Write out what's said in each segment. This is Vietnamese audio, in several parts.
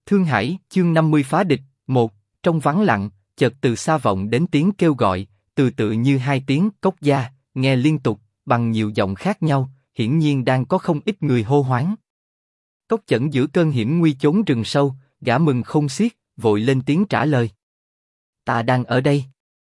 Thương Hải, chương 50 phá địch, 1, trong vắng lặng, chợt từ xa vọng đến tiếng kêu gọi, từ tự như hai tiếng Cốc Gia, nghe liên tục, bằng nhiều giọng khác nhau, hiển nhiên đang có không ít người hô hoáng. Cốc Chẩn giữa cơn hiểm nguy chốn rừng sâu, gã mừng không xiết, vội lên tiếng trả lời. Ta đang ở đây.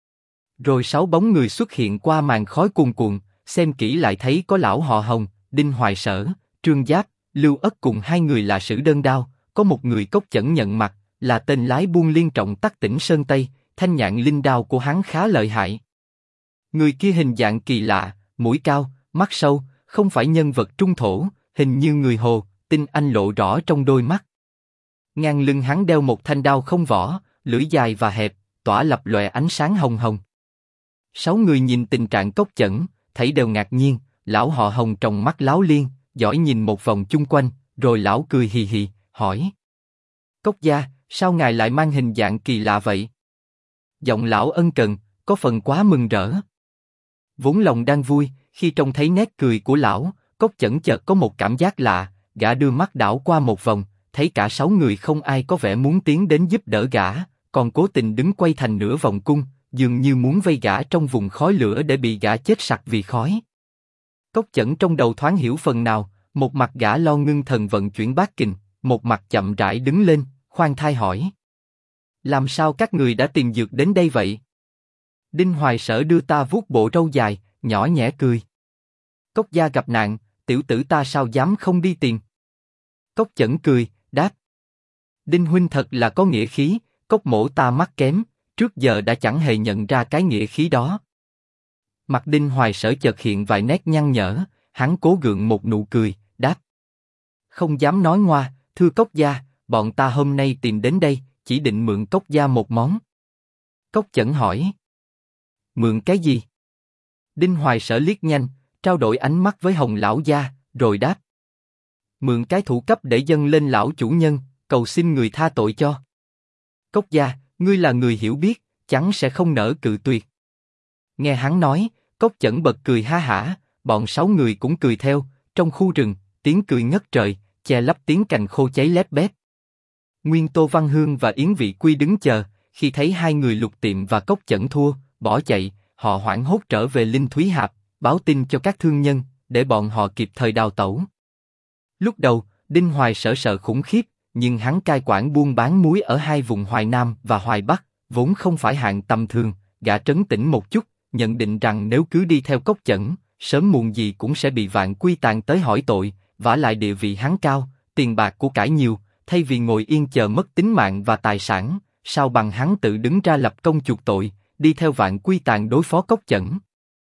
Rồi 6 bóng người xuất hiện qua màn khói cuồn cuộn, xem kỹ lại thấy có lão họ Hồng, Đinh Hoài Sở, Trương Giáp, Lưu Ất cùng 2 người là Sử Đơn Đao, có một người Cốc Chẩn nhận mặt, là tên lái buôn Liên Trọng Tắc tỉnh Sơn Tây, thanh nhạn linh đao của hắn khá lợi hại. Người kia hình dạng kỳ lạ, mũi cao, mắt sâu, không phải nhân vật trung thổ, hình như người Hồ, tinh anh lộ rõ trong đôi mắt. Ngang lưng hắn đeo một thanh đao không vỏ, lưỡi dài và hẹp, tỏa lập lòe ánh sáng hồng hồng. 6 người nhìn tình trạng Cốc Chẩn, thấy đều ngạc nhiên. Lão họ Hồng tròng mắt láo liên, giỏi nhìn một vòng chung quanh, rồi lão cười hì hì, hỏi: Cốc gia, sao ngài lại mang hình dạng kỳ lạ vậy? Giọng lão ân cần, có phần quá mừng rỡ. Vốn lòng đang vui, khi trông thấy nét cười của lão, Cốc Chẩn chợt có một cảm giác lạ. Gã đưa mắt đảo qua một vòng, thấy cả 6 người không ai có vẻ muốn tiến đến giúp đỡ gã, còn cố tình đứng quay thành nửa vòng cung, dường như muốn vây gã trong vùng khói lửa để bị gã chết sặc vì khói. Cốc Chẩn trong đầu thoáng hiểu phần nào, một mặt gã lo ngưng thần vận chuyển bát kình, một mặt chậm rãi đứng lên, khoan thai hỏi: làm sao các người đã tìm dược đến đây vậy? Đinh Hoài Sở đưa ta vuốt bộ râu dài, nhỏ nhẹ cười: Cốc gia gặp nạn, tiểu tử ta sao dám không đi tìm? Cốc Chẩn cười, đáp: Đinh huynh thật là có nghĩa khí, Cốc mỗ ta mắt kém, trước giờ đã chẳng hề nhận ra cái nghĩa khí đó. Mặt Đinh Hoài Sở chợt hiện vài nét nhăn nhở, hắn cố gượng một nụ cười, đáp: không dám nói ngoa, thưa Cốc gia, bọn ta hôm nay tìm đến đây, chỉ định mượn Cốc gia một món. Cốc Chẩn hỏi: mượn cái gì? Đinh Hoài Sở liếc nhanh, trao đổi ánh mắt với Hồng lão gia, rồi đáp: mượn cái thủ cấp để dâng lên lão chủ nhân, cầu xin người tha tội cho. Cốc gia, ngươi là người hiểu biết, chẳng sẽ không nỡ cự tuyệt. Nghe hắn nói, Cốc Chẩn bật cười ha hả, bọn 6 người cũng cười theo. Trong khu rừng, tiếng cười ngất trời, che lấp tiếng cành khô cháy lép bép. Nguyên Tô Văn Hương và Yến Vị Quy đứng chờ, khi thấy 2 người Lục Tiệm và Cốc Chẩn thua, bỏ chạy, họ hoảng hốt trở về Linh Thúy Hạp, báo tin cho các thương nhân, để bọn họ kịp thời đào tẩu. Lúc đầu, Đinh Hoài Sở sợ khủng khiếp, nhưng hắn cai quản buôn bán muối ở 2 vùng Hoài Nam và Hoài Bắc, vốn không phải hạng tầm thường. Gã trấn tĩnh một chút, nhận định rằng nếu cứ đi theo Cốc Chẩn, sớm muộn gì cũng sẽ bị Vạn Quy Tàn tới hỏi tội. Vả lại địa vị hắn cao, tiền bạc của cải nhiều, thay vì ngồi yên chờ mất tính mạng và tài sản, sao bằng hắn tự đứng ra lập công chuộc tội, đi theo Vạn Quy Tàn đối phó Cốc Chẩn.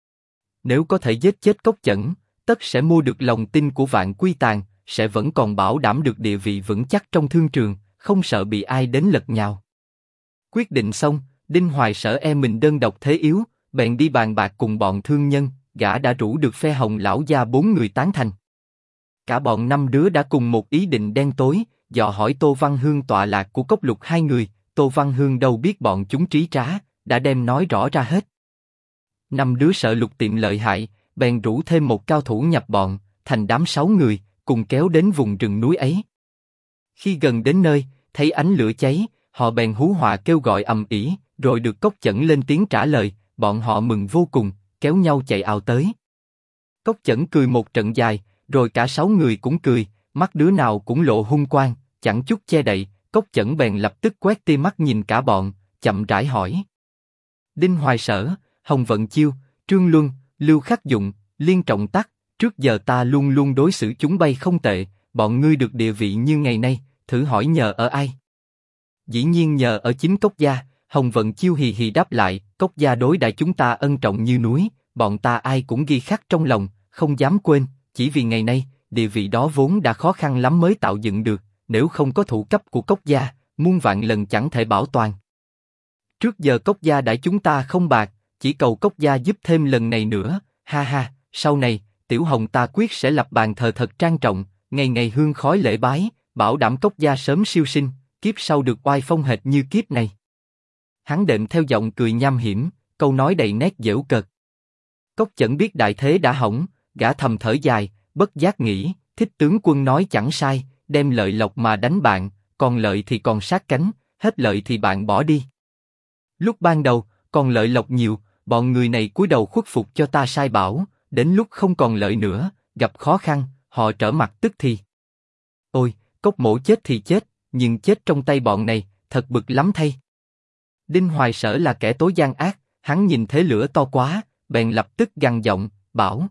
Nếu có thể giết chết Cốc Chẩn, tất sẽ mua được lòng tin của Vạn Quy Tàn, sẽ vẫn còn bảo đảm được địa vị vững chắc trong thương trường, không sợ bị ai đến lật nhào. Quyết định xong, Đinh Hoài Sở mình đơn độc thế yếu, bèn đi bàn bạc cùng bọn thương nhân. Gã đã rủ được phe Hồng lão gia 4 người tán thành. Cả bọn 5 đứa đã cùng một ý định đen tối, dò hỏi Tô Văn Hương tọa lạc của Cốc Lục 2 người. Tô Văn Hương đâu biết bọn chúng trí trá, đã đem nói rõ ra hết. 5 đứa sợ Lục Tiệm lợi hại, bèn rủ thêm một cao thủ nhập bọn, thành đám 6 người, cùng kéo đến vùng rừng núi ấy. Khi gần đến nơi, thấy ánh lửa cháy, họ bèn hú họa kêu gọi ầm ĩ, rồi được Cốc Chẩn lên tiếng trả lời. Bọn họ mừng vô cùng, kéo nhau chạy ào tới. Cốc Chẩn cười một trận dài, rồi cả 6 người cũng cười, mắt đứa nào cũng lộ hung quang, chẳng chút che đậy. Cốc Chẩn bèn lập tức quét tia mắt nhìn cả bọn, chậm rãi hỏi: Đinh Hoài Sở, Hồng Vận Chiêu, Trương Luân, Lưu Khắc Dụng, Liên Trọng Tắc, trước giờ ta luôn luôn đối xử chúng bay không tệ, bọn ngươi được địa vị như ngày nay, thử hỏi nhờ ở ai? Dĩ nhiên nhờ ở chính Cốc gia. Hồng Vận Chiêu hì hì đáp lại: Cốc gia đối đãi chúng ta ân trọng như núi, bọn ta ai cũng ghi khắc trong lòng, không dám quên. Chỉ vì ngày nay, địa vị đó vốn đã khó khăn lắm mới tạo dựng được, nếu không có thủ cấp của Cốc gia, muôn vạn lần chẳng thể bảo toàn. Trước giờ Cốc gia đãi chúng ta không bạc, chỉ cầu Cốc gia giúp thêm lần này nữa, ha ha. Sau này, Tiểu Hồng ta quyết sẽ lập bàn thờ thật trang trọng, ngày ngày hương khói lễ bái, bảo đảm Cốc gia sớm siêu sinh, kiếp sau được oai phong hệt như kiếp này. Hắn đệm theo giọng cười nham hiểm, câu nói đầy nét giễu cợt. Cốc Chẩn biết đại thế đã hỏng, gã thầm thở dài, bất giác nghĩ, Thích tướng quân nói chẳng sai, đem lợi lộc mà đánh bạn, còn lợi thì còn sát cánh, hết lợi thì bạn bỏ đi. Lúc ban đầu, còn lợi lộc nhiều, bọn người này cúi đầu khuất phục cho ta sai bảo, đến lúc không còn lợi nữa, gặp khó khăn, họ trở mặt tức thì. Ôi, Cốc Mỗ chết thì chết, nhưng chết trong tay bọn này, thật bực lắm thay. Đinh Hoài Sở là kẻ tối gian ác, hắn nhìn thế lửa to quá, bèn lập tức gằn giọng, bảo.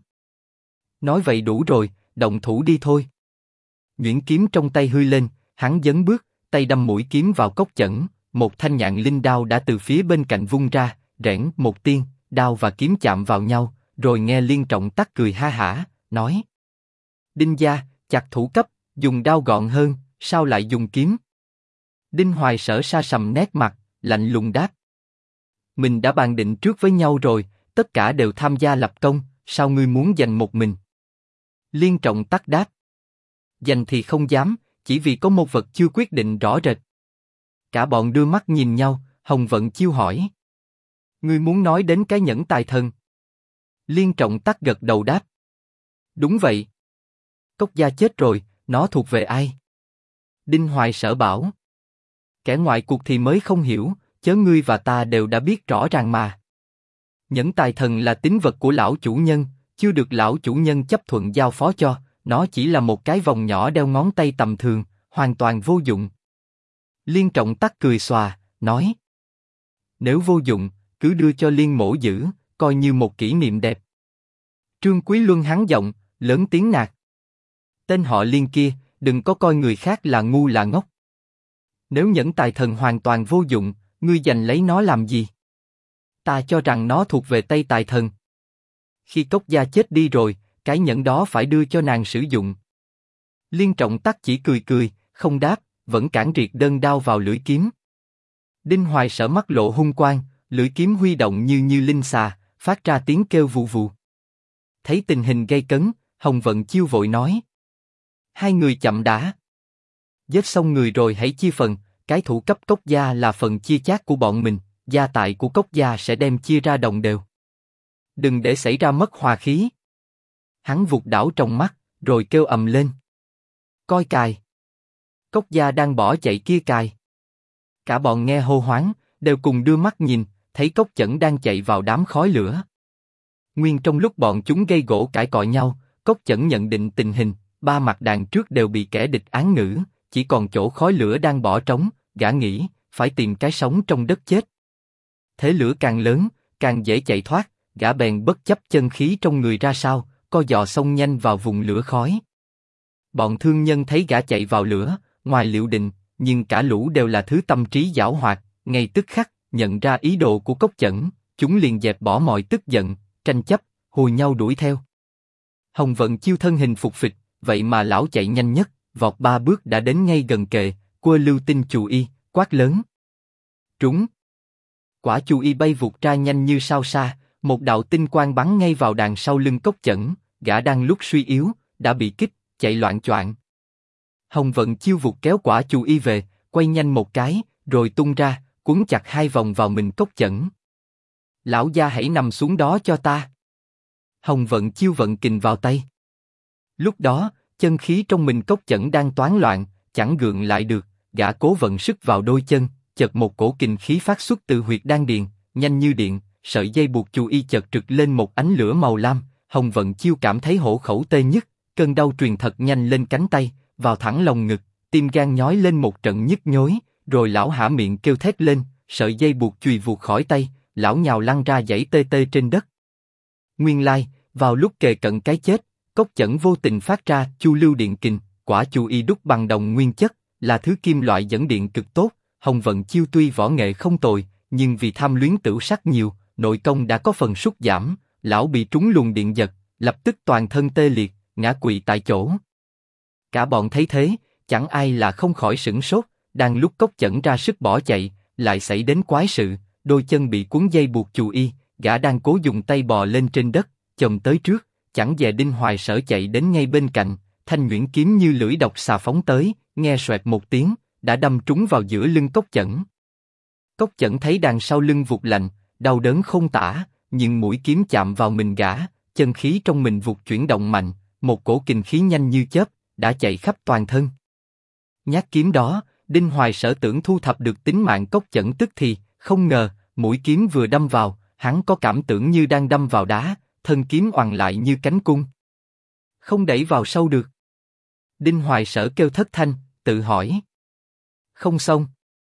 Nói vậy đủ rồi, động thủ đi thôi. Nhuyễn kiếm trong tay hư lên, hắn dấn bước, tay đâm mũi kiếm vào Cốc Chẩn, một thanh nhạn linh đao đã từ phía bên cạnh vung ra, rẽn một tiếng, đao và kiếm chạm vào nhau, rồi nghe Liên Trọng Tắc cười ha hả, nói: Đinh gia, chặt thủ cấp, dùng đao gọn hơn, sao lại dùng kiếm? Đinh Hoài Sở sa sầm nét mặt, lạnh lùng đáp: Mình đã bàn định trước với nhau rồi, tất cả đều tham gia lập công, sao ngươi muốn giành một mình? Liên Trọng Tắc đáp: Giành thì không dám, chỉ vì có một vật chưa quyết định rõ rệt. Cả bọn đưa mắt nhìn nhau, Hồng Vận Chiêu hỏi: Ngươi muốn nói đến cái nhẫn tài thần? Liên Trọng Tắc gật đầu đáp: Đúng vậy. Cốc gia chết rồi, nó thuộc về ai? Đinh Hoài Sở bảo: Kẻ ngoại cuộc thì mới không hiểu, chớ ngươi và ta đều đã biết rõ ràng mà. Nhẫn tài thần là tín vật của lão chủ nhân, chưa được lão chủ nhân chấp thuận giao phó cho, nó chỉ là một cái vòng nhỏ đeo ngón tay tầm thường, hoàn toàn vô dụng. Liên Trọng Tắc cười xòa, nói: Nếu vô dụng, cứ đưa cho Liên mỗ giữ, coi như một kỷ niệm đẹp. Trương Quý Luân hắn giọng, lớn tiếng nạt: Tên họ Liên kia, đừng có coi người khác là ngu là ngốc. Nếu nhẫn tài thần hoàn toàn vô dụng, ngươi giành lấy nó làm gì? Ta cho rằng nó thuộc về Tây Tài Thần. Khi Cốc gia chết đi rồi, cái nhẫn đó phải đưa cho nàng sử dụng. Liên Trọng Tắc chỉ cười cười, không đáp, vẫn cản riệt đơn đao vào lưỡi kiếm. Đinh Hoài Sở mắt lộ hung quang, lưỡi kiếm huy động như linh xà, phát ra tiếng kêu vù vù. Thấy tình hình gay cấn, Hồng Vận Chiêu vội nói: Hai người chậm đã. Giết xong người rồi hãy chia phần, cái thủ cấp Cốc gia là phần chia chác của bọn mình, gia tài của Cốc gia sẽ đem chia ra đồng đều. Đừng để xảy ra mất hòa khí. Hắn vụt đảo trong mắt, rồi kêu ầm lên: Coi cài! Cốc gia đang bỏ chạy kia cài! Cả bọn nghe hô hoáng, đều cùng đưa mắt nhìn, thấy Cốc Chẩn đang chạy vào đám khói lửa. Nguyên trong lúc bọn chúng gây gổ cãi cọ nhau, Cốc Chẩn nhận định tình hình, ba mặt đàn trước đều bị kẻ địch án ngữ, chỉ còn chỗ khói lửa đang bỏ trống, gã nghĩ phải tìm cái sống trong đất chết. Thế lửa càng lớn, càng dễ chạy thoát, gã bèn bất chấp chân khí trong người ra sao, co giò xông nhanh vào vùng lửa khói. Bọn thương nhân thấy gã chạy vào lửa, ngoài liệu định, nhưng cả lũ đều là thứ tâm trí giảo hoạt, ngay tức khắc nhận ra ý đồ của Cốc Chẩn, chúng liền dẹp bỏ mọi tức giận, tranh chấp, hùa nhau đuổi theo. Hồng Vận Chiêu thân hình phục phịch, vậy mà lão chạy nhanh nhất, vọt 3 bước đã đến ngay gần kề, quơ lưu tinh chù y, quát lớn: Trúng! Quả chù y bay vụt ra nhanh như sao xa, một đạo tinh quang bắn ngay vào đàn sau lưng Cốc Chẩn, gã đang lúc suy yếu, đã bị kích, chạy loạng choạng. Hồng Vận Chiêu vụt kéo quả chù y về, quay nhanh một cái, rồi tung ra, quấn chặt 2 vòng vào mình Cốc Chẩn. Lão gia hãy nằm xuống đó cho ta. Hồng Vận Chiêu vận kình vào tay. Lúc đó, chân khí trong mình Cốc Chẩn đang toán loạn, chẳng gượng lại được, gã cố vận sức vào đôi chân, chợt một cổ kình khí phát xuất từ huyệt đan điền, nhanh như điện, sợi dây buộc chù y chợt rực lên một ánh lửa màu lam. Hồng Vận Chiêu cảm thấy hổ khẩu tê nhức, cơn đau truyền thật nhanh lên cánh tay, vào thẳng lồng ngực, tim gan nhói lên một trận nhức nhối, rồi lão hả miệng kêu thét lên, sợi dây buộc chùy vụt khỏi tay, lão nhào lăn ra dãy tê tê trên đất. Nguyên lai, vào lúc kề cận cái chết, Cốc Chẩn vô tình phát ra chu lưu điện kình, quả chù y đúc bằng đồng nguyên chất, là thứ kim loại dẫn điện cực tốt. Hồng Vận Chiêu tuy võ nghệ không tồi, nhưng vì tham luyến tửu sắc nhiều, nội công đã có phần sút giảm, lão bị trúng luồng điện giật, lập tức toàn thân tê liệt, ngã quỵ tại chỗ. Cả bọn thấy thế, chẳng ai là không khỏi sửng sốt. Đang lúc Cốc Chẩn ra sức bỏ chạy, lại xảy đến quái sự, đôi chân bị cuốn dây buộc chù y, gã đang cố dùng tay bò lên trên đất, chồm tới trước, chẳng dè Đinh Hoài Sở chạy đến ngay bên cạnh, thanh nhuyễn kiếm như lưỡi độc xà phóng tới, nghe xoẹt một tiếng, đã đâm trúng vào giữa lưng Cốc Chẩn. Cốc Chẩn thấy đằng sau lưng vụt lạnh, đau đớn không tả, nhưng mũi kiếm chạm vào mình gã, chân khí trong mình vụt chuyển động mạnh, một cổ kình khí nhanh như chớp, đã chạy khắp toàn thân. Nhát kiếm đó, Đinh Hoài Sở tưởng thu thập được tính mạng Cốc Chẩn tức thì, không ngờ, mũi kiếm vừa đâm vào, hắn có cảm tưởng như đang đâm vào đá, thân kiếm oằn lại như cánh cung. Không đẩy vào sâu được. Đinh Hoài Sở kêu thất thanh, tự hỏi. Không xong.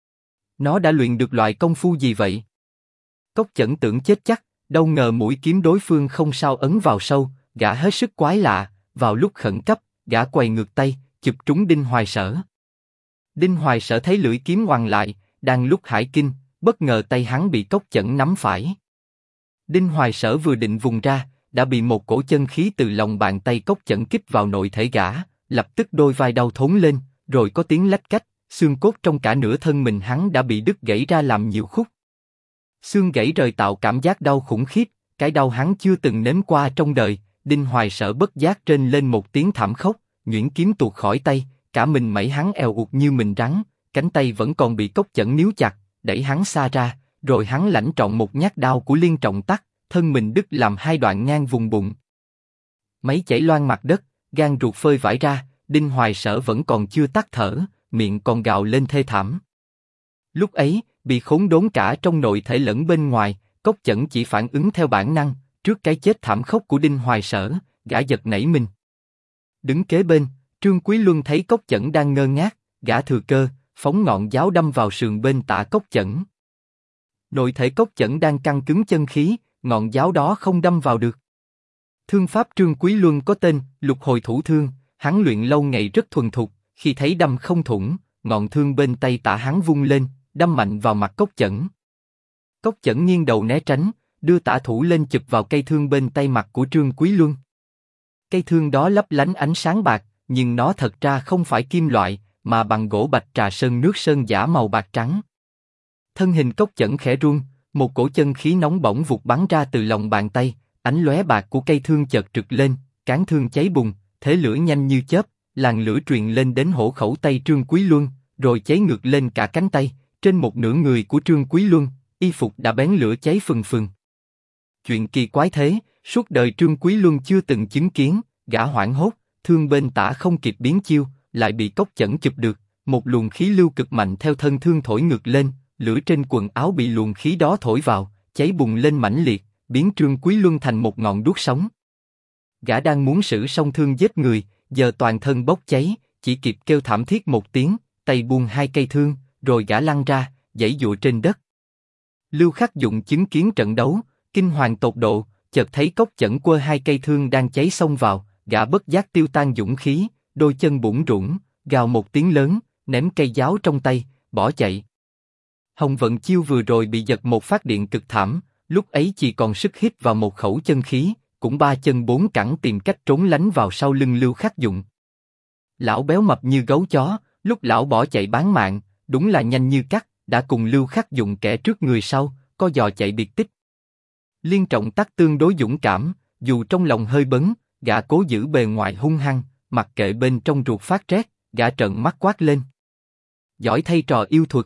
Nó đã luyện được loại công phu gì vậy? Cốc Chẩn tưởng chết chắc, đâu ngờ mũi kiếm đối phương không sao ấn vào sâu, gã hết sức quái lạ, vào lúc khẩn cấp, gã quay ngược tay, chụp trúng Đinh Hoài Sở. Đinh Hoài Sở thấy lưỡi kiếm oằn lại, đang lúc hải kinh, bất ngờ tay hắn bị Cốc Chẩn nắm phải. Đinh Hoài Sở vừa định vùng ra, đã bị một cổ chân khí từ lòng bàn tay Cốc Chẩn kích vào nội thể gã, lập tức đôi vai đau thốn lên, rồi có tiếng lách cách, xương cốt trong cả nửa thân mình hắn đã bị đứt gãy ra làm nhiều khúc. Xương gãy rời tạo cảm giác đau khủng khiếp, cái đau hắn chưa từng nếm qua trong đời. Đinh Hoài Sở bất giác rên lên một tiếng thảm khốc, nhuyễn kiếm tuột khỏi tay, cả mình mẩy hắn eo uột như mình rắn, cánh tay vẫn còn bị Cốc Chẩn níu chặt, đẩy hắn xa ra, rồi hắn lãnh trọn một nhát đao của Liên Trọng Tắc, thân mình đứt làm hai đoạn ngang vùng bụng. Máu chảy loang mặt đất, gan ruột phơi vãi ra, Đinh Hoài Sở vẫn còn chưa tắt thở, miệng còn gào lên thê thảm. Lúc ấy, bị khốn đốn cả trong nội thể lẫn bên ngoài, Cốc Chẩn chỉ phản ứng theo bản năng, trước cái chết thảm khốc của Đinh Hoài Sở, gã giật nảy mình. Đứng kế bên, Trương Quý Luân thấy Cốc Chẩn đang ngơ ngác, gã thừa cơ, phóng ngọn giáo đâm vào sườn bên tả Cốc Chẩn. Nội thể Cốc Chẩn đang căng cứng chân khí, ngọn giáo đó không đâm vào được. Thương pháp Trương Quý Luân có tên Lục Hồi Thủ Thương, hắn luyện lâu ngày rất thuần thục, khi thấy đâm không thủng, ngọn thương bên tay tả hắn vung lên, đâm mạnh vào mặt Cốc Chẩn. Cốc Chẩn nghiêng đầu né tránh, đưa tả thủ lên chụp vào cây thương bên tay mặt của Trương Quý Luân. Cây thương đó lấp lánh ánh sáng bạc, nhưng nó thật ra không phải kim loại, mà bằng gỗ bạch trà sơn nước sơn giả màu bạc trắng. Thân hình Cốc Chẩn khẽ run, một cổ chân khí nóng bỏng vụt bắn ra từ lòng bàn tay, ánh lóe bạc của cây thương chợt trực lên, cán thương cháy bùng, thế lửa nhanh như chớp, làn lửa truyền lên đến hổ khẩu tay Trương Quý Luân, rồi cháy ngược lên cả cánh tay, trên một nửa người của Trương Quý Luân, y phục đã bén lửa cháy phừng phừng. Chuyện kỳ quái thế, suốt đời Trương Quý Luân chưa từng chứng kiến, gã hoảng hốt, thương bên tả không kịp biến chiêu, lại bị Cốc Chẩn chụp được, một luồng khí lưu cực mạnh theo thân thương thổi ngược lên, lửa trên quần áo bị luồng khí đó thổi vào, cháy bùng lên mãnh liệt, biến Trương Quý Luân thành một ngọn đuốc sống. Gã đang muốn sử song thương giết người, giờ toàn thân bốc cháy, chỉ kịp kêu thảm thiết một tiếng, tay buông hai cây thương, rồi gã lăn ra, giãy giụa trên đất. Lưu Khắc Dụng chứng kiến trận đấu, kinh hoàng tột độ, chợt thấy Cốc Chẩn quơ hai cây thương đang cháy xông vào, gã bất giác tiêu tan dũng khí, đôi chân bủn rủn, gào một tiếng lớn, ném cây giáo trong tay, bỏ chạy. Hồng Vận Chiêu vừa rồi bị giật một phát điện cực thảm, lúc ấy chỉ còn sức hít vào một khẩu chân khí, cũng ba chân bốn cẳng tìm cách trốn lánh vào sau lưng Lưu Khắc Dụng. Lão béo mập như gấu chó, lúc lão bỏ chạy bán mạng, đúng là nhanh như cắt, đã cùng Lưu Khắc Dụng kẻ trước người sau, co giò chạy biệt tích. Liên Trọng Tắc tương đối dũng cảm, dù trong lòng hơi bấn, gã cố giữ bề ngoài hung hăng, mặc kệ bên trong ruột phát rét, gã trợn mắt quát lên. Giỏi thay trò yêu thuật.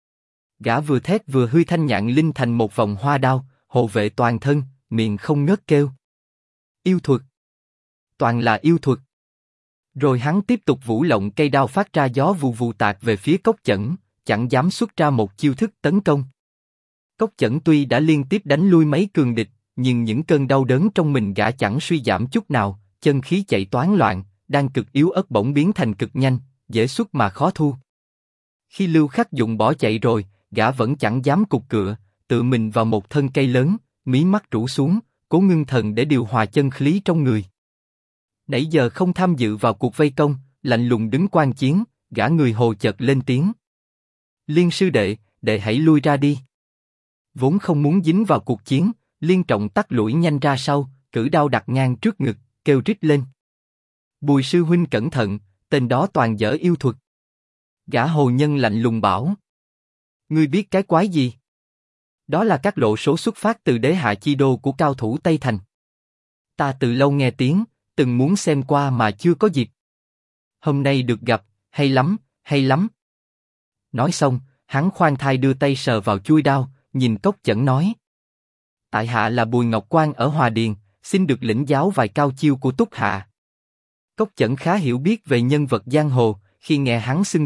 Gã vừa thét vừa hư thanh nhạn linh thành một vòng hoa đao, hộ vệ toàn thân, miệng không ngớt kêu. Yêu thuật. Toàn là yêu thuật. Rồi hắn tiếp tục vũ lộng cây đao phát ra gió vù vù tạt về phía Cốc Chẩn, chẳng dám xuất ra một chiêu thức tấn công. Cốc Chẩn tuy đã liên tiếp đánh lui mấy cường địch, nhưng những cơn đau đớn trong mình gã chẳng suy giảm chút nào, chân khí chạy toán loạn, đang cực yếu ớt bỗng biến thành cực nhanh, dễ xuất mà khó thu. Khi Lưu Khắc Dụng bỏ chạy rồi, gã vẫn chẳng dám cục cựa, tự mình vào một thân cây lớn, mí mắt rũ xuống, cố ngưng thần để điều hòa chân khí trong người. Nãy giờ không tham dự vào cuộc vây công, lạnh lùng đứng quan chiến, gã người hồ chợt lên tiếng. Liên sư đệ, đệ hãy lui ra đi. Vốn không muốn dính vào cuộc chiến, Liên Trọng Tắc lủi nhanh ra sau, cử đao đặt ngang trước ngực, kêu rít lên. Bùi sư huynh cẩn thận, tên đó toàn dở yêu thuật. Gã hồ nhân lạnh lùng bảo. Ngươi biết cái quái gì? Đó là các lộ số xuất phát từ đế hạ chi đô của cao thủ Tây Thành. Ta từ lâu nghe tiếng, từng muốn xem qua mà chưa có dịp. Hôm nay được gặp, hay lắm, hay lắm. Nói xong, hắn khoan thai đưa tay sờ vào chuôi đao, nhìn Cốc Chẩn nói. Tại hạ là Bùi Ngọc Quang ở Hòa Điền, xin được lĩnh giáo vài cao chiêu của Túc hạ. Cốc Chẩn khá hiểu biết về nhân vật giang hồ, khi nghe hắn xưng tên,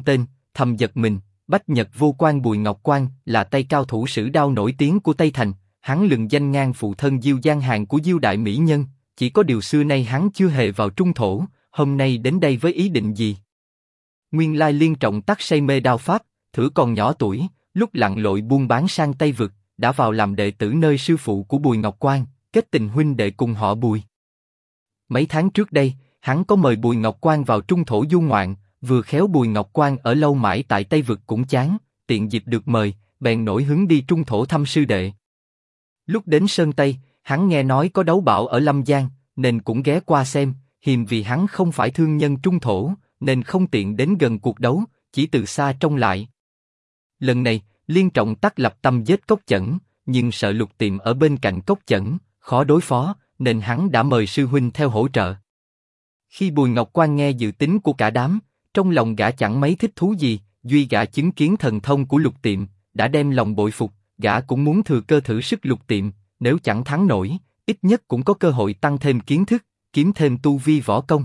thầm giật mình. Bách Nhật Vô Quan Bùi Ngọc Quan là tay cao thủ sử đao nổi tiếng của Tây Thành, hắn lừng danh ngang phụ thân Diêu Giang Hàng của Diêu đại mỹ nhân, chỉ có điều xưa nay hắn chưa hề vào trung thổ, hôm nay đến đây với ý định gì? Nguyên lai Liên Trọng Tắc say mê đao pháp, thử còn nhỏ tuổi, lúc lặn lội buôn bán sang Tây vực, đã vào làm đệ tử nơi sư phụ của Bùi Ngọc Quan, kết tình huynh đệ cùng họ Bùi. Mấy tháng trước đây, hắn có mời Bùi Ngọc Quan vào trung thổ du ngoạn, vừa khéo Bùi Ngọc Quan ở lâu mãi tại Tây vực cũng chán, tiện dịp được mời, bèn nổi hứng đi trung thổ thăm sư đệ. Lúc đến Sơn Tây, hắn nghe nói có đấu bảo ở Lâm Giang, nên cũng ghé qua xem, hiềm vì hắn không phải thương nhân trung thổ, nên không tiện đến gần cuộc đấu, chỉ từ xa trông lại. Lần này, Liên Trọng Tắc lập tâm giết Cốc Chẩn, nhưng sợ Lục Tiệm ở bên cạnh Cốc Chẩn, khó đối phó, nên hắn đã mời sư huynh theo hỗ trợ. Khi Bùi Ngọc Quan nghe dự tính của cả đám, trong lòng gã chẳng mấy thích thú gì, duy gã chứng kiến thần thông của Lục Tiệm, đã đem lòng bội phục, gã cũng muốn thừa cơ thử sức Lục Tiệm, nếu chẳng thắng nổi, ít nhất cũng có cơ hội tăng thêm kiến thức, kiếm thêm tu vi võ công.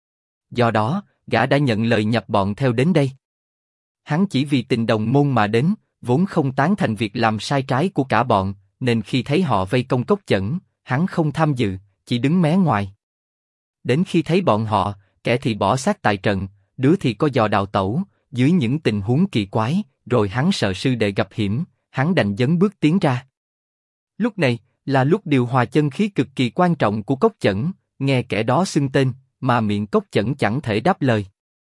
Do đó, gã đã nhận lời nhập bọn theo đến đây. Hắn chỉ vì tình đồng môn mà đến, vốn không tán thành việc làm sai trái của cả bọn, nên khi thấy họ vây công Cốc Chẩn, hắn không tham dự, chỉ đứng mé ngoài. Đến khi thấy bọn họ, kẻ thì bỏ xác tại trận, đứa thì có dò đào tẩu, dưới những tình huống kỳ quái, rồi hắn sợ sư đệ gặp hiểm, hắn đành dấn bước tiến ra. Lúc này, là lúc điều hòa chân khí cực kỳ quan trọng của Cốc Chẩn, nghe kẻ đó xưng tên, mà miệng Cốc Chẩn chẳng thể đáp lời.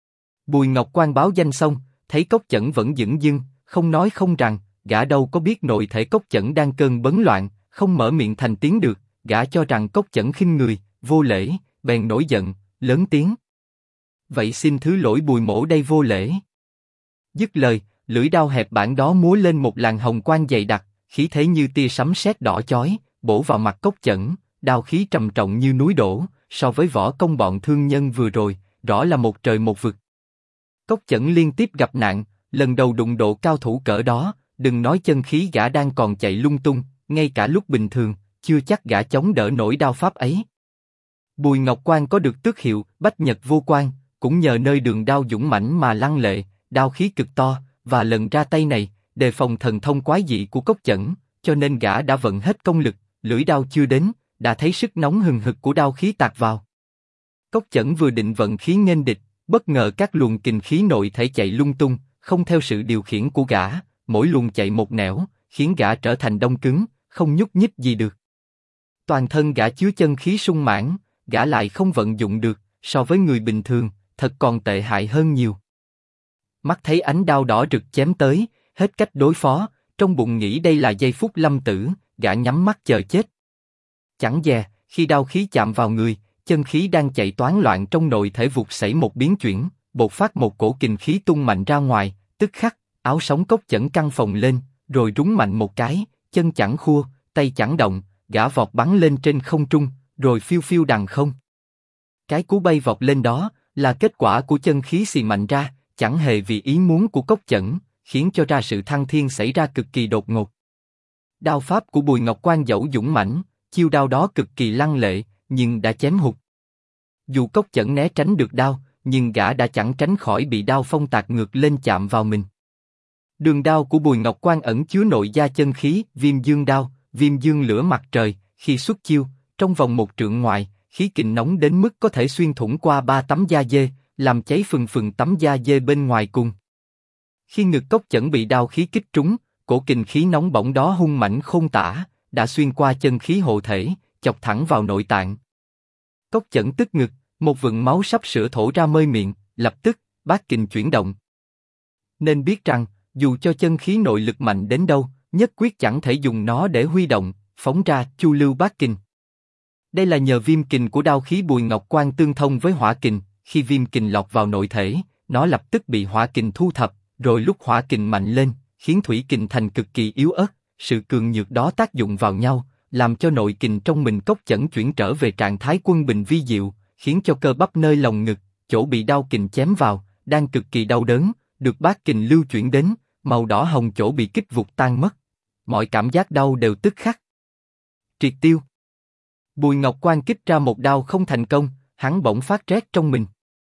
Bùi Ngọc Quan báo danh xong, thấy Cốc Chẩn vẫn dửng dưng, không nói không rằng, gã đâu có biết nội thể Cốc Chẩn đang cơn bấn loạn, không mở miệng thành tiếng được, gã cho rằng Cốc Chẩn khinh người, vô lễ, bèn nổi giận, lớn tiếng. Vậy xin thứ lỗi Bùi mỗ đây vô lễ. Dứt lời, lưỡi đao hẹp bản đó múa lên một làn hồng quang dày đặc, khí thế như tia sấm sét đỏ chói, bổ vào mặt Cốc Chẩn, đao khí trầm trọng như núi đổ, so với võ công bọn thương nhân vừa rồi, rõ là một trời một vực. Cốc Chẩn liên tiếp gặp nạn, lần đầu đụng độ cao thủ cỡ đó, đừng nói chân khí gã đang còn chạy lung tung, ngay cả lúc bình thường, chưa chắc gã chống đỡ nổi đao pháp ấy. Bùi Ngọc Quan có được tước hiệu Bách Nhật Vô Quan, cũng nhờ nơi đường đao dũng mãnh mà lăng lệ, đao khí cực to, và lần ra tay này, đề phòng thần thông quái dị của Cốc Chẩn, cho nên gã đã vận hết công lực, lưỡi đao chưa đến, đã thấy sức nóng hừng hực của đao khí tạt vào. Cốc Chẩn vừa định vận khí nghênh địch, bất ngờ các luồng kình khí nội thể chạy lung tung, không theo sự điều khiển của gã, mỗi luồng chạy một nẻo, khiến gã trở thành đông cứng, không nhúc nhích gì được. Toàn thân gã chứa chân khí sung mãn, gã lại không vận dụng được, so với người bình thường, thật còn tệ hại hơn nhiều. Mắt thấy ánh đao đỏ rực chém tới, hết cách đối phó, trong bụng nghĩ đây là giây phút lâm tử, gã nhắm mắt chờ chết. Chẳng dè, khi đao khí chạm vào người, chân khí đang chạy toán loạn trong nội thể vụt xảy một biến chuyển, bộc phát một cổ kình khí tung mạnh ra ngoài, tức khắc, áo sống Cốc Chẩn căng phồng lên, rồi rúng mạnh một cái, chân chẳng khua, tay chẳng động, gã vọt bắn lên trên không trung, rồi phiêu phiêu đằng không. Cái cú bay vọt lên đó, là kết quả của chân khí xì mạnh ra, chẳng hề vì ý muốn của Cốc Chẩn, khiến cho ra sự thăng thiên xảy ra cực kỳ đột ngột. Đao pháp của Bùi Ngọc Quan dẫu dũng mãnh, chiêu đao đó cực kỳ lăng lệ, nhưng đã chém hụt. Dù Cốc Chẩn né tránh được đao, nhưng gã đã chẳng tránh khỏi bị đao phong tạt ngược lên chạm vào mình. Đường đao của Bùi Ngọc Quan ẩn chứa nội gia chân khí, Viêm Dương đao, Viêm Dương lửa mặt trời, khi xuất chiêu, trong vòng một trượng ngoại, khí kình nóng đến mức có thể xuyên thủng qua 3 tấm da dê, làm cháy phừng phừng tấm da dê bên ngoài cùng. Khi ngực Cốc Chẩn bị đao khí kích trúng, cổ kình khí nóng bỏng đó hung mãnh khôn tả, đã xuyên qua chân khí hộ thể, chọc thẳng vào nội tạng. Cốc Chẩn tức ngực, một vựng máu sắp sửa thổ ra mơi miệng, lập tức, bát kình chuyển động. Nên biết rằng, dù cho chân khí nội lực mạnh đến đâu, nhất quyết chẳng thể dùng nó để huy động, phóng ra chu lưu bát kình. Đây là nhờ viêm kình của đao khí Bùi Ngọc Quan tương thông với hỏa kình, khi viêm kình lọt vào nội thể, nó lập tức bị hỏa kình thu thập, rồi lúc hỏa kình mạnh lên, khiến thủy kình thành cực kỳ yếu ớt, sự cường nhược đó tác dụng vào nhau, làm cho nội kình trong mình Cốc Chẩn chuyển trở về trạng thái quân bình vi diệu, khiến cho cơ bắp nơi lồng ngực, chỗ bị đao kình chém vào, đang cực kỳ đau đớn, được bát kình lưu chuyển đến, màu đỏ hồng chỗ bị kích vụt tan mất. Mọi cảm giác đau đều tức khắc triệt tiêu. Bùi Ngọc Quan kích ra một đao không thành công, hắn bỗng phát rét trong mình.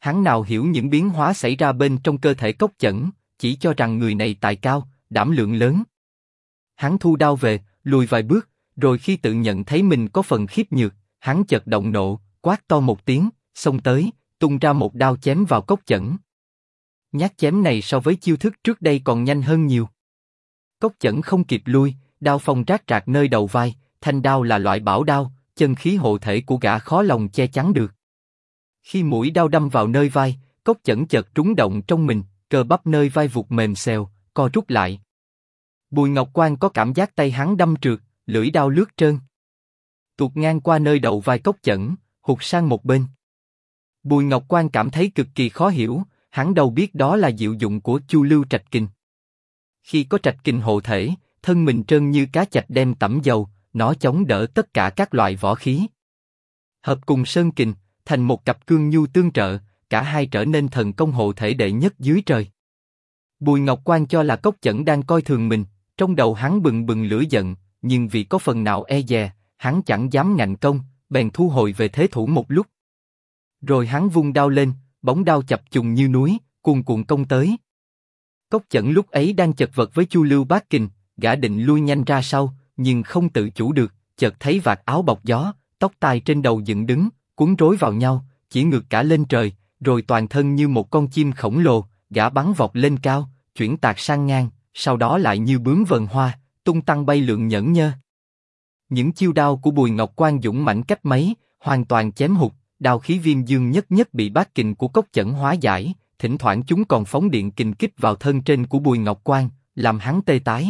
Hắn nào hiểu những biến hóa xảy ra bên trong cơ thể Cốc Chẩn, chỉ cho rằng người này tài cao, đảm lượng lớn. Hắn thu đao về, lùi vài bước, rồi khi tự nhận thấy mình có phần khiếp nhược, hắn chợt động nộ, quát to một tiếng, xông tới, tung ra một đao chém vào Cốc Chẩn. Nhát chém này so với chiêu thức trước đây còn nhanh hơn nhiều. Cốc Chẩn không kịp lui, đao phong rác rạc nơi đầu vai, thanh đao là loại bảo đao, chân khí hộ thể của gã khó lòng che chắn được. Khi mũi đao đâm vào nơi vai, Cốc Chẩn chợt trúng động trong mình, cơ bắp nơi vai vụt mềm xèo, co rút lại. Bùi Ngọc Quang có cảm giác tay hắn đâm trượt, lưỡi đao lướt trơn, tuột ngang qua nơi đầu vai Cốc Chẩn, hụt sang một bên. Bùi Ngọc Quang cảm thấy cực kỳ khó hiểu, hắn đâu biết đó là diệu dụng của Chu Lưu Trạch Kình. Khi có Trạch Kình hộ thể, thân mình trơn như cá chạch đem tẩm dầu, nó chống đỡ tất cả các loại võ khí. Hợp cùng Sơn Kình, thành một cặp cương nhu tương trợ, cả hai trở nên thần công hộ thể đệ nhất dưới trời. Bùi Ngọc Quang cho là Cốc Chẩn đang coi thường mình, trong đầu hắn bừng bừng lửa giận, nhưng vì có phần nào e dè, hắn chẳng dám ngạnh công, bèn thu hồi về thế thủ một lúc. Rồi hắn vung đao lên, bóng đao chập trùng như núi, cuồn cuộn công tới. Cốc Chẩn lúc ấy đang chật vật với Chu Lưu Bát Kình, gã định lui nhanh ra sau, nhưng không tự chủ được, chợt thấy vạt áo bọc gió, tóc tai trên đầu dựng đứng, cuốn rối vào nhau, chỉ ngược cả lên trời, rồi toàn thân như một con chim khổng lồ, gã bắn vọt lên cao, chuyển tạt sang ngang, sau đó lại như bướm vần hoa, tung tăng bay lượn nhẫn nhơ. Những chiêu đao của Bùi Ngọc Quang dũng mãnh cách mấy, hoàn toàn chém hụt, đao khí viêm dương nhất nhất bị bát kình của Cốc Chẩn hóa giải, thỉnh thoảng chúng còn phóng điện kình kích vào thân trên của Bùi Ngọc Quang, làm hắn tê tái.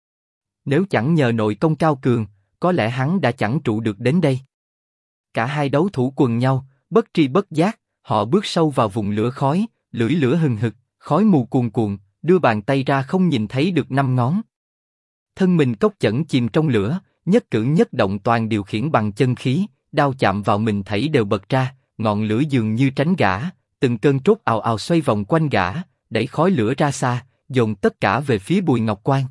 Nếu chẳng nhờ nội công cao cường, có lẽ hắn đã chẳng trụ được đến đây. Cả hai đấu thủ quần nhau, bất tri bất giác, họ bước sâu vào vùng lửa khói, lưỡi lửa hừng hực, khói mù cuồn cuộn, đưa bàn tay ra không nhìn thấy được năm ngón. Thân mình Cốc Chẩn chìm trong lửa, nhất cử nhất động toàn điều khiển bằng chân khí, đao chạm vào mình thảy đều bật ra, ngọn lửa dường như tránh gã, từng cơn trốt ào ào xoay vòng quanh gã, đẩy khói lửa ra xa, dồn tất cả về phía Bùi Ngọc Quang.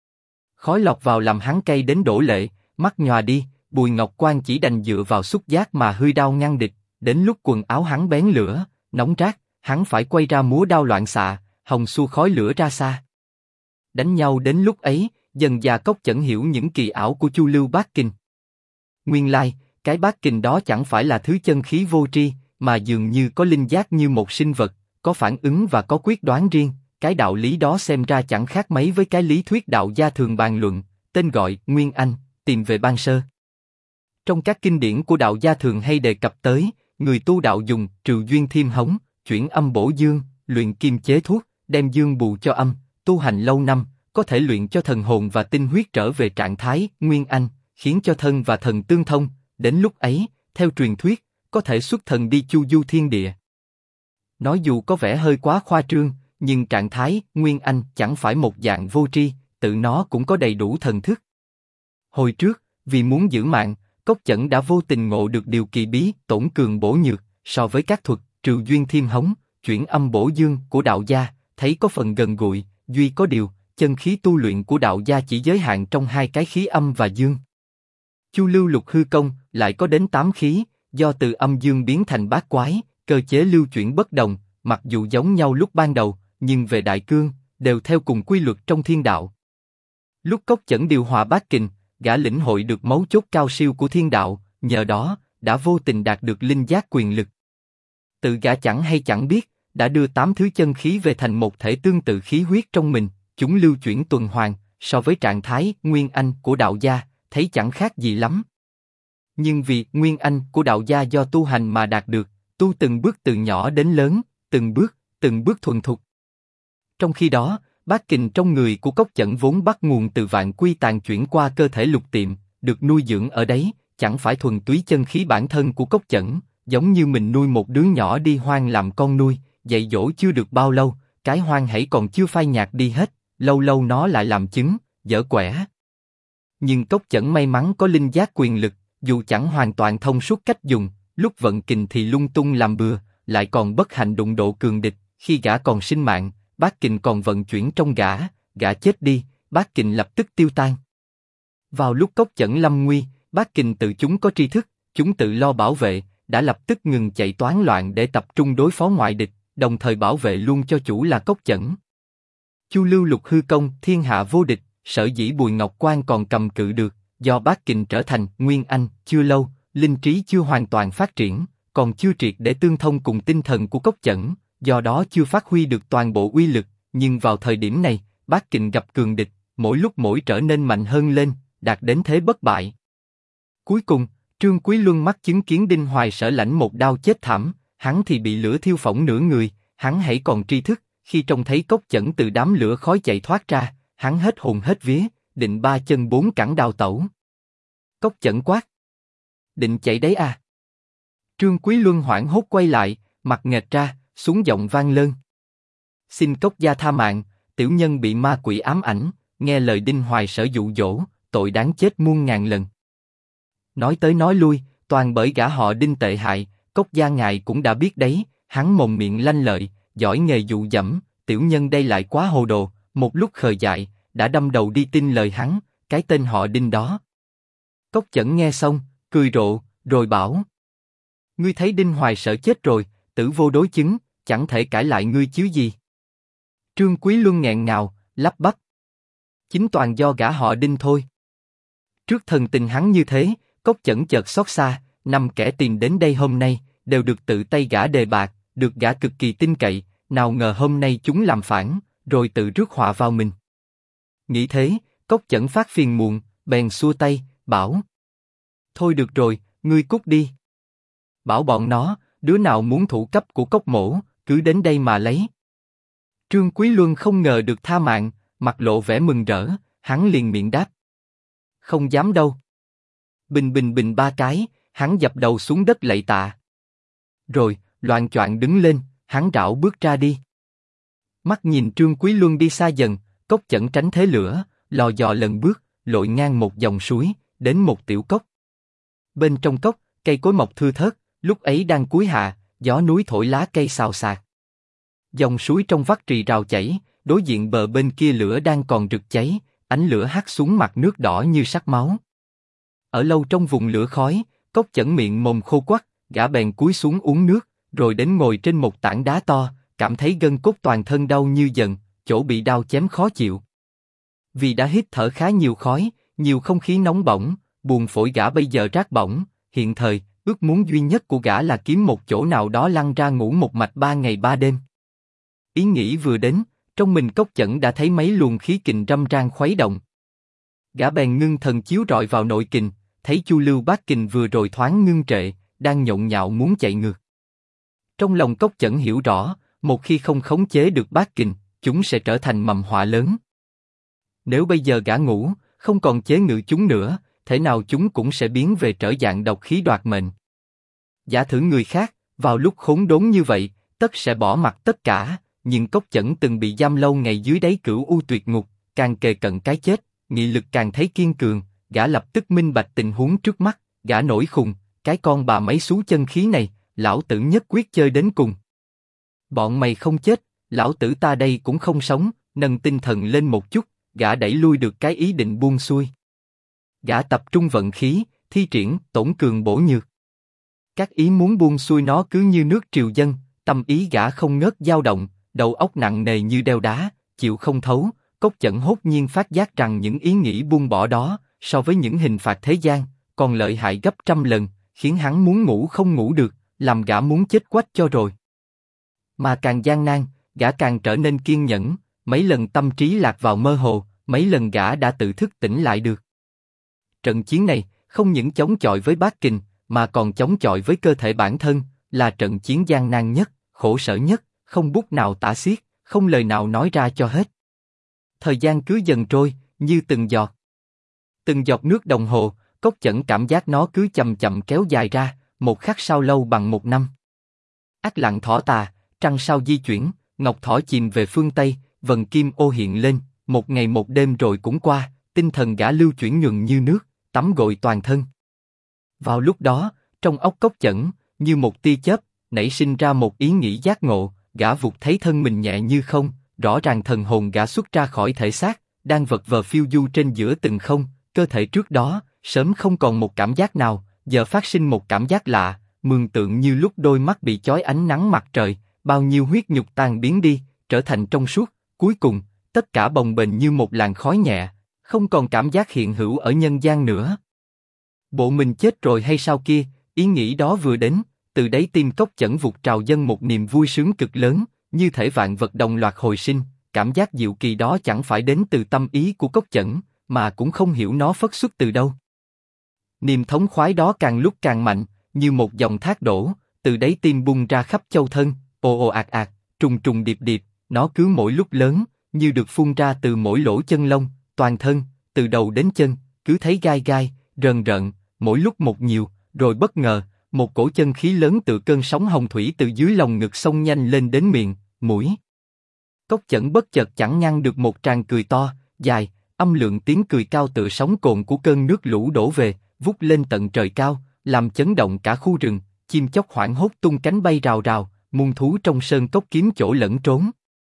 Khói lọt vào làm hắn cay đến đổ lệ, mắt nhòa đi, Bùi Ngọc Quang chỉ đành dựa vào xúc giác mà hươi đao ngăn địch, đến lúc quần áo hắn bén lửa, nóng rát, hắn phải quay ra múa đao loạn xạ, hồng xua khói lửa ra xa. Đánh nhau đến lúc ấy, dần dà Cốc Chẩn hiểu những kỳ ảo của Chu Lưu Bát Kình. Nguyên lai, cái bát kình đó chẳng phải là thứ chân khí vô tri, mà dường như có linh giác như một sinh vật, có phản ứng và có quyết đoán riêng. Cái đạo lý đó xem ra chẳng khác mấy với cái lý thuyết đạo gia thường bàn luận, tên gọi Nguyên Anh, tìm về ban sơ. Trong các kinh điển của đạo gia thường hay đề cập tới, người tu đạo dùng trừ duyên thêm hống, chuyển âm bổ dương, luyện kim chế thuốc, đem dương bù cho âm, tu hành lâu năm, có thể luyện cho thần hồn và tinh huyết trở về trạng thái Nguyên Anh, khiến cho thân và thần tương thông. Đến lúc ấy, theo truyền thuyết, có thể xuất thần đi chu du thiên địa. Nói dù có vẻ hơi quá khoa trương, nhưng trạng thái Nguyên Anh chẳng phải một dạng vô tri, tự nó cũng có đầy đủ thần thức. Hồi trước, vì muốn giữ mạng, Cốc Chẩn đã vô tình ngộ được điều kỳ bí, tổn cường bổ nhược, so với các thuật trừ duyên thêm hống, chuyển âm bổ dương của đạo gia, thấy có phần gần gũi, duy có điều, chân khí tu luyện của đạo gia chỉ giới hạn trong hai cái khí âm và dương. Chu Lưu Lục Hư Công lại có đến 8 khí, do từ âm dương biến thành bát quái, cơ chế lưu chuyển bất đồng, mặc dù giống nhau lúc ban đầu, nhưng về đại cương, đều theo cùng quy luật trong thiên đạo. Lúc Cốc Chẩn điều hòa bát kình, gã lĩnh hội được mấu chốt cao siêu của thiên đạo, nhờ đó, đã vô tình đạt được linh giác quyền lực. Tự gã chẳng hay chẳng biết, đã đưa 8 thứ chân khí về thành một thể tương tự khí huyết trong mình, chúng lưu chuyển tuần hoàn, so với trạng thái Nguyên Anh của đạo gia, thấy chẳng khác gì lắm. Nhưng vì Nguyên Anh của đạo gia do tu hành mà đạt được, tu từng bước từ nhỏ đến lớn, từng bước thuần thục. Trong khi đó, bát kình trong người của Cốc Chẩn vốn bắt nguồn từ vạn quy tàn chuyển qua cơ thể Lục Tiệm, được nuôi dưỡng ở đấy, chẳng phải thuần túy chân khí bản thân của Cốc Chẩn, giống như mình nuôi một đứa nhỏ đi hoang làm con nuôi, dạy dỗ chưa được bao lâu, cái hoang hãy còn chưa phai nhạt đi hết, lâu lâu nó lại làm chứng, dở quẻ. Nhưng Cốc Chẩn may mắn có linh giác quyền lực, dù chẳng hoàn toàn thông suốt cách dùng, lúc vận kình thì lung tung làm bừa, lại còn bất hạnh đụng độ cường địch, khi gã còn sinh mạng, bát kình còn vận chuyển trong gã chết đi, bát kình lập tức tiêu tan. Vào lúc Cốc Chẩn lâm nguy, bát kình tự chúng có tri thức, chúng tự lo bảo vệ, đã lập tức ngừng chạy toán loạn để tập trung đối phó ngoại địch, đồng thời bảo vệ luôn cho chủ là Cốc Chẩn. Chu Lưu Lục hư công, thiên hạ vô địch, sở dĩ Bùi Ngọc Quan còn cầm cự được, do Bát Kình trở thành Nguyên Anh chưa lâu, linh trí chưa hoàn toàn phát triển, còn chưa triệt để tương thông cùng tinh thần của Cốc Chẩn, do đó chưa phát huy được toàn bộ uy lực. Nhưng vào thời điểm này, Bát Kình gặp cường địch, mỗi lúc mỗi trở nên mạnh hơn lên, đạt đến thế bất bại. Cuối cùng, Trương Quý Luân mắt chứng kiến Đinh Hoài Sở lãnh một đao chết thảm, hắn thì bị lửa thiêu phỏng nửa người, hắn hãy còn tri thức, khi trông thấy Cốc Chẩn từ đám lửa khói chạy thoát ra, hắn hết hồn hết vía, định ba chân bốn cẳng đào tẩu. Cốc Chẩn quát: định chạy đấy à? Trương Quý Luân hoảng hốt quay lại, mặt nghệt ra, xuống giọng vang lớn: xin Cốc gia tha mạng, tiểu nhân bị ma quỷ ám ảnh, nghe lời Đinh Hoài Sở dụ dỗ, tội đáng chết muôn ngàn lần. Nói tới nói lui, toàn bởi gã họ Đinh tệ hại, Cốc gia ngài cũng đã biết đấy, hắn mồm miệng lanh lợi, giỏi nghề dụ dẫm, tiểu nhân đây lại quá hồ đồ, một lúc khờ dại, đã đâm đầu đi tin lời hắn, cái tên họ Đinh đó. Cốc Chẩn nghe xong, cười rộ, rồi bảo: ngươi thấy Đinh Hoài Sở chết rồi, tử vô đối chứng, chẳng thể cãi lại ngươi chứ gì. Trương Quý Luân nghẹn ngào, lắp bắp: chính toàn do gã họ Đinh thôi. Trước thần tình hắn như thế, Cốc Chẩn chợt xót xa, năm kẻ tìm đến đây hôm nay, đều được tự tay gã đề bạc, được gã cực kỳ tin cậy, nào ngờ hôm nay chúng làm phản, rồi tự rước họa vào mình. Nghĩ thế, Cốc Chẩn phát phiền muộn, bèn xua tay, bảo: thôi được rồi, ngươi cút đi. Bảo bọn nó, đứa nào muốn thủ cấp của Cốc mỗ, cứ đến đây mà lấy. Trương Quý Luân không ngờ được tha mạng, mặt lộ vẻ mừng rỡ, hắn liền miệng đáp: không dám đâu. Bình bình bình ba cái, hắn dập đầu xuống đất lạy tạ. Rồi, loạng choạng đứng lên, hắn rảo bước ra đi. Mắt nhìn Trương Quý Luân đi xa dần, Cốc Chẩn tránh thế lửa, lò dò lần bước, lội ngang một dòng suối, đến một tiểu cốc. Bên trong cốc, cây cối mọc thưa thớt, lúc ấy đang cuối hạ, gió núi thổi lá cây xào xạc. Dòng suối trong vắt rì rào chảy, đối diện bờ bên kia lửa đang còn rực cháy, ánh lửa hắt xuống mặt nước đỏ như sắc máu. Ở lâu trong vùng lửa khói, Cốc Chẩn miệng mồm khô quắt, gã bèn cúi xuống uống nước, rồi đến ngồi trên một tảng đá to, cảm thấy gân cốt toàn thân đau như dần, chỗ bị đao chém khó chịu. Vì đã hít thở khá nhiều khói, nhiều không khí nóng bỏng, buồng phổi gã bây giờ rát bỏng, hiện thời, ước muốn duy nhất của gã là kiếm một chỗ nào đó lăn ra ngủ một mạch 3 ngày 3 đêm. Ý nghĩ vừa đến, trong mình Cốc Chẩn đã thấy mấy luồng khí kình râm ran khuấy động. Gã bèn ngưng thần chiếu rọi vào nội kình, thấy Chu Lưu Bát Kình vừa rồi thoáng ngưng trệ, đang nhộn nhạo muốn chạy ngược. Trong lòng Cốc Chẩn hiểu rõ, một khi không khống chế được Bát Kình, chúng sẽ trở thành mầm họa lớn. Nếu bây giờ gã ngủ, không còn chế ngự chúng nữa, thể nào chúng cũng sẽ biến về trở dạng độc khí đoạt mệnh. Giả thử người khác, vào lúc khốn đốn như vậy, tất sẽ bỏ mặc tất cả, nhưng Cốc Chẩn từng bị giam lâu ngày dưới đáy Cửu U Tuyệt Ngục, càng kề cận cái chết, nghị lực càng thấy kiên cường, gã lập tức minh bạch tình huống trước mắt, gã nổi khùng, cái con bà mấy xú chân khí này, lão tử nhất quyết chơi đến cùng. Bọn mày không chết, lão tử ta đây cũng không sống, nâng tinh thần lên một chút, gã đẩy lui được cái ý định buông xuôi. Gã tập trung vận khí, thi triển tổn cường bổ nhược. Các ý muốn buông xuôi nó cứ như nước triều dâng, tâm ý gã không ngớt dao động, đầu óc nặng nề như đeo đá, chịu không thấu. Cốc Chẩn hốt nhiên phát giác rằng những ý nghĩ buông bỏ đó, so với những hình phạt thế gian, còn lợi hại gấp trăm lần, khiến hắn muốn ngủ không ngủ được, làm gã muốn chết quách cho rồi. Mà càng gian nan, gã càng trở nên kiên nhẫn, mấy lần tâm trí lạc vào mơ hồ, mấy lần gã đã tự thức tỉnh lại được. Trận chiến này, không những chống chọi với Bát Kình, mà còn chống chọi với cơ thể bản thân, là trận chiến gian nan nhất, khổ sở nhất, không bút nào tả xiết, không lời nào nói ra cho hết. Thời gian cứ dần trôi, như từng giọt nước đồng hồ, Cốc Chẩn cảm giác nó cứ chậm chậm kéo dài ra, một khắc sau lâu bằng một năm. Ác lặng thỏ tà, trăng sao di chuyển, ngọc thỏ chìm về phương Tây, vần kim ô hiện lên, một ngày một đêm rồi cũng qua, tinh thần gã lưu chuyển nhuần như nước, tắm gội toàn thân. Vào lúc đó, trong óc Cốc Chẩn, như một tia chớp, nảy sinh ra một ý nghĩ giác ngộ, gã vụt thấy thân mình nhẹ như không, rõ ràng thần hồn gã xuất ra khỏi thể xác, đang vật vờ phiêu du trên giữa từng không, cơ thể trước đó, sớm không còn một cảm giác nào, giờ phát sinh một cảm giác lạ, mường tượng như lúc đôi mắt bị chói ánh nắng mặt trời, bao nhiêu huyết nhục tan biến đi, trở thành trong suốt, cuối cùng, tất cả bồng bềnh như một làn khói nhẹ, không còn cảm giác hiện hữu ở nhân gian nữa. Bộ mình chết rồi hay sao kia, ý nghĩ đó vừa đến, từ đáy tim Cốc Chẩn vụt trào dâng một niềm vui sướng cực lớn, như thể vạn vật đồng loạt hồi sinh, cảm giác diệu kỳ đó chẳng phải đến từ tâm ý của Cốc Chẩn, mà cũng không hiểu nó phất xuất từ đâu. Niềm thống khoái đó càng lúc càng mạnh, như một dòng thác đổ, từ đáy tim bung ra khắp châu thân, ồ ồ ạt ạt, trùng trùng điệp điệp, nó cứ mỗi lúc lớn, như được phun ra từ mỗi lỗ chân lông, toàn thân, từ đầu đến chân, cứ thấy gai gai, rờn rợn, mỗi lúc một nhiều, rồi bất ngờ, một cổ chân khí lớn từ cơn sóng hồng thủy từ dưới lòng ngực xông nhanh lên đến miệng, mũi. Cốc Chẩn bất chợt chẳng ngăn được một tràng cười to, dài, âm lượng tiếng cười cao tựa sóng cồn của cơn nước lũ đổ về, vút lên tận trời cao, làm chấn động cả khu rừng, chim chóc hoảng hốt tung cánh bay rào rào, muôn thú trong sơn cốc kiếm chỗ lẫn trốn.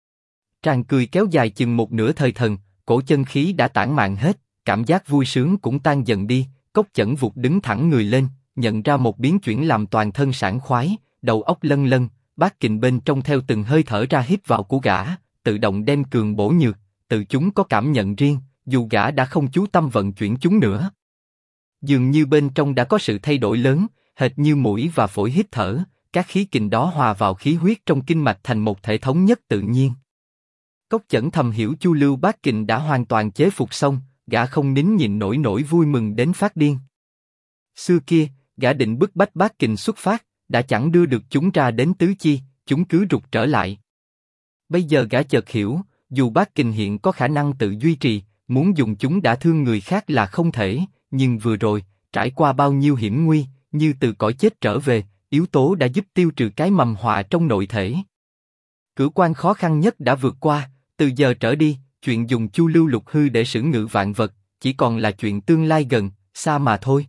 Tràng cười kéo dài chừng một nửa thời thần, cổ chân khí đã tản mạn hết, cảm giác vui sướng cũng tan dần đi, Cốc Chẩn vụt đứng thẳng người lên, nhận ra một biến chuyển làm toàn thân sảng khoái, đầu óc lân lân, bát kình bên trong theo từng hơi thở ra hít vào của gã, tự động đem cường bổ nhược, tự chúng có cảm nhận riêng, dù gã đã không chú tâm vận chuyển chúng nữa. Dường như bên trong đã có sự thay đổi lớn, hệt như mũi và phổi hít thở, các khí kình đó hòa vào khí huyết trong kinh mạch thành một thể thống nhất tự nhiên. Cốc Chẩn thầm hiểu Chu Lưu bát kình đã hoàn toàn chế phục xong, gã không nín nhịn nổi nỗi vui mừng đến phát điên. Xưa kia, gã định bức bách bát kình xuất phát, đã chẳng đưa được chúng ra đến tứ chi, chúng cứ rụt trở lại. Bây giờ gã chợt hiểu, dù bát kình hiện có khả năng tự duy trì, muốn dùng chúng đã thương người khác là không thể, nhưng vừa rồi, trải qua bao nhiêu hiểm nguy, như từ cõi chết trở về, yếu tố đã giúp tiêu trừ cái mầm họa trong nội thể. Cửa quan khó khăn nhất đã vượt qua, từ giờ trở đi, chuyện dùng Chu Lưu Lục Hư để xử ngự vạn vật, chỉ còn là chuyện tương lai gần, xa mà thôi.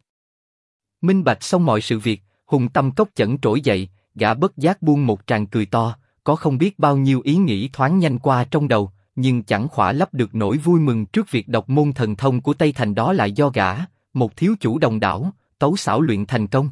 Minh bạch xong mọi sự việc, hùng tâm Cốc Chẩn trỗi dậy, gã bất giác buông một tràng cười to, có không biết bao nhiêu ý nghĩ thoáng nhanh qua trong đầu, nhưng chẳng khỏa lấp được nỗi vui mừng trước việc độc môn thần thông của Tây Thành đó lại do gã, một thiếu chủ đồng đảo, tấu xảo luyện thành công.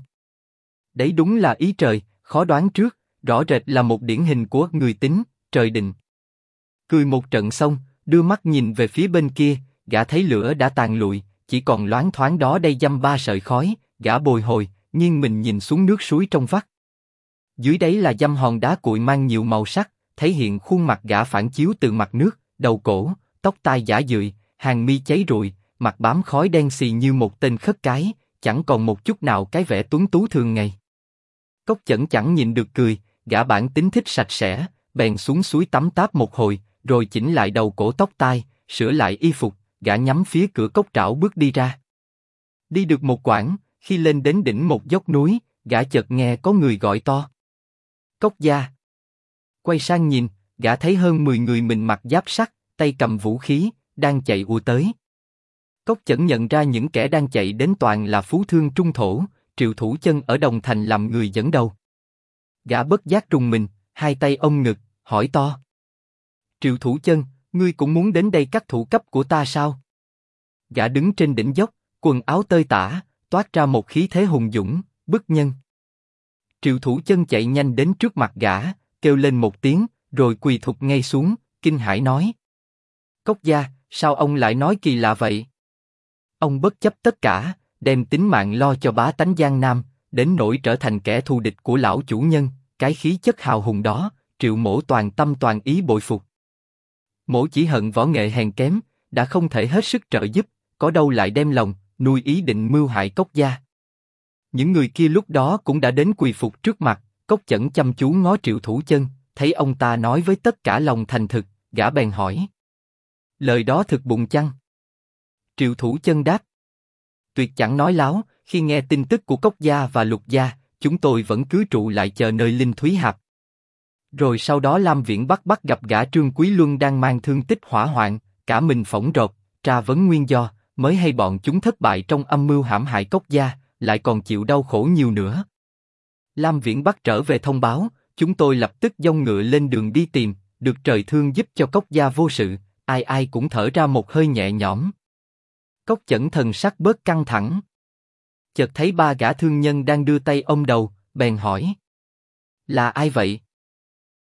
Đấy đúng là ý trời, khó đoán trước, rõ rệt là một điển hình của người tính, trời định. Cười một trận xong, đưa mắt nhìn về phía bên kia, gã thấy lửa đã tàn lụi, chỉ còn loáng thoáng đó đây dăm ba sợi khói, gã bồi hồi, nghiêng mình nhìn xuống nước suối trong vắt. Dưới đáy là dăm hòn đá cuội mang nhiều màu sắc, thể hiện khuôn mặt gã phản chiếu từ mặt nước, đầu cổ, tóc tai giả dười, hàng mi cháy rụi, mặt bám khói đen xì như một tên khất cái, chẳng còn một chút nào cái vẻ tuấn tú thường ngày. Cốc Chẩn chẳng nhìn được cười, gã bản tính thích sạch sẽ, bèn xuống suối tắm táp một hồi, rồi chỉnh lại đầu cổ tóc tai, sửa lại y phục, gã nhắm phía cửa cốc trảo bước đi ra. Đi được một quãng, khi lên đến đỉnh một dốc núi, gã chợt nghe có người gọi to. Cốc gia. Quay sang nhìn, gã thấy hơn 10 người mình mặc giáp sắt, tay cầm vũ khí, đang chạy ùa tới. Cốc Chẩn nhận ra những kẻ đang chạy đến toàn là phú thương trung thổ, Triệu Thủ Chân ở Đồng Thành làm người dẫn đầu. Gã bất giác rùng mình, hai tay ôm ngực, hỏi to. Triệu Thủ Chân, ngươi cũng muốn đến đây cắt thủ cấp của ta sao? Gã đứng trên đỉnh dốc, quần áo tơi tả, toát ra một khí thế hùng dũng, bức nhân. Triệu Thủ Chân chạy nhanh đến trước mặt gã, kêu lên một tiếng, rồi quỳ thụp ngay xuống, kinh hãi nói. Cốc gia, sao ông lại nói kỳ lạ vậy? Ông bất chấp tất cả, đem tính mạng lo cho bá tánh Giang Nam, đến nỗi trở thành kẻ thù địch của lão chủ nhân, cái khí chất hào hùng đó, Triệu mỗ toàn tâm toàn ý bội phục. Mỗ chỉ hận võ nghệ hèn kém, đã không thể hết sức trợ giúp, có đâu lại đem lòng, nuôi ý định mưu hại Cốc gia. Những người kia lúc đó cũng đã đến quỳ phục trước mặt, Cốc Chẩn chăm chú ngó Triệu Thủ Chân, thấy ông ta nói với tất cả lòng thành thực, gã bèn hỏi. Lời đó thực bụng chăng? Triệu Thủ Chân đáp. Tuyệt chẳng nói láo, khi nghe tin tức của Cốc gia và Lục gia, chúng tôi vẫn cứ trụ lại chờ nơi Linh Thúy Hạp. Rồi sau đó Lam Viễn bắt gặp gã Trương Quý Luân đang mang thương tích hỏa hoạn, cả mình phỏng rộp, tra vấn nguyên do, mới hay bọn chúng thất bại trong âm mưu hãm hại Cốc gia, lại còn chịu đau khổ nhiều nữa. Lam Viễn trở về thông báo, chúng tôi lập tức dông ngựa lên đường đi tìm, được trời thương giúp cho Cốc gia vô sự, ai ai cũng thở ra một hơi nhẹ nhõm. Cốc Chẩn thần sắc bớt căng thẳng. Chợt thấy ba gã thương nhân đang đưa tay ôm đầu, bèn hỏi. Là ai vậy?